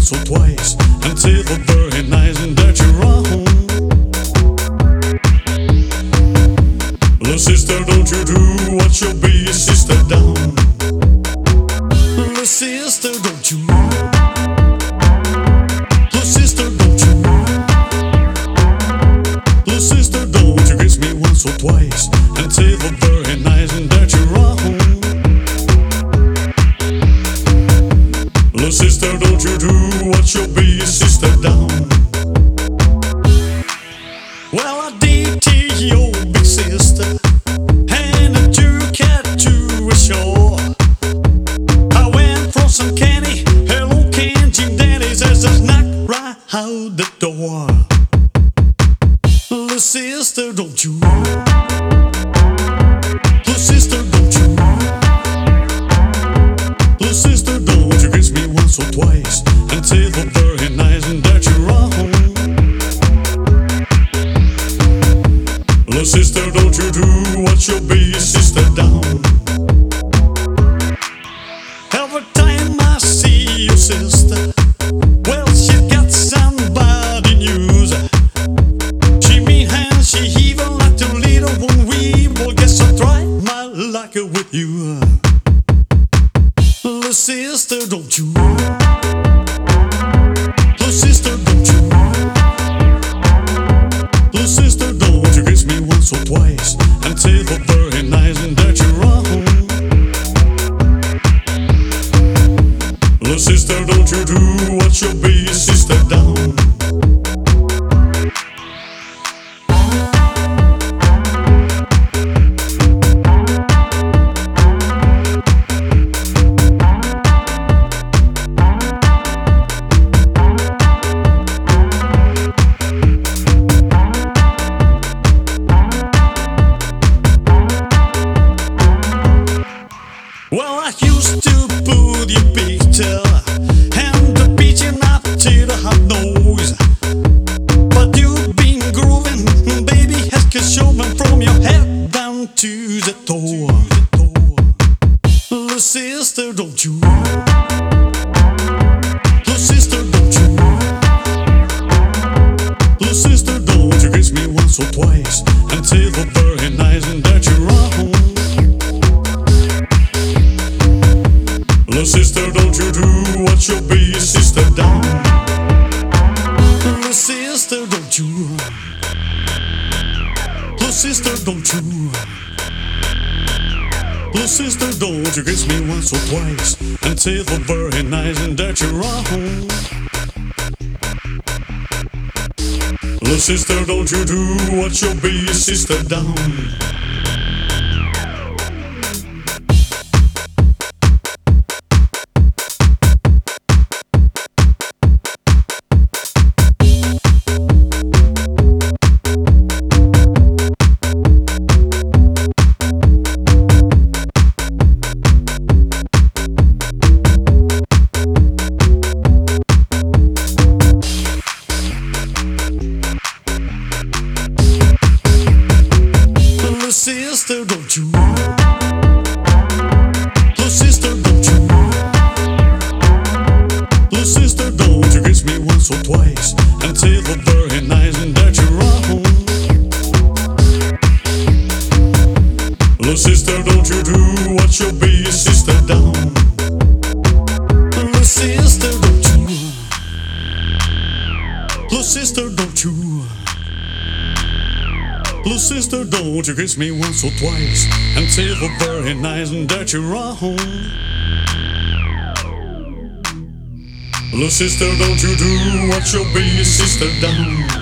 once or twice until the very night and that you're wrong. Little sister, don't you do what you'll be your sister down. Little sister, don't you? Little sister, don't you? Little sister, don't you kiss me once or twice until the very night and that you're wrong. Little sister, don't you do what you'll be your sister down. Well, I did to your big sister, and I took her to a shore. I went for some candy, hello canteen daddies, as I knocked right out the door. Little sister, don't you? Little sister, don't you? Little sister, don't you kiss me once or twice until the very night and that you're wrong. Little sister, don't you do what you'll be your sister down. Every time I see your sister, well, she got somebody news. She mean and she even like to little one we will guess I try my luck with you. Little sister, don't you? Little sister, don't you? Little sister, don't you kiss me once or twice until the very night and that you're wrong. Little sister, don't you do what you'll be your sister down. Well, I used to put your picture and the pitching up to the hot nose, but you've been grooving, baby, as a showman from your head down to the toe. Little sister, don't you? Little sister, don't you? Little sister, don't you kiss me once or twice until the very night and that you're wrong. Little sister, don't you do what you'll be your sister down. Little sister, don't you? Little sister, don't you? Little sister, don't you kiss me once or twice until the very night and that you're wrong. Little sister, don't you do what you'll be your sister down. Little sister, don't you? Little sister, don't you? Little sister, don't you kiss me once or twice until the very night and that you're wrong. Little sister, don't you do what you'll be your sister down. Little sister, don't you? Little sister, don't you? Little sister, don't you kiss me once or twice until the very night and that you're wrong. Little sister, don't you do what you'll be your sister down.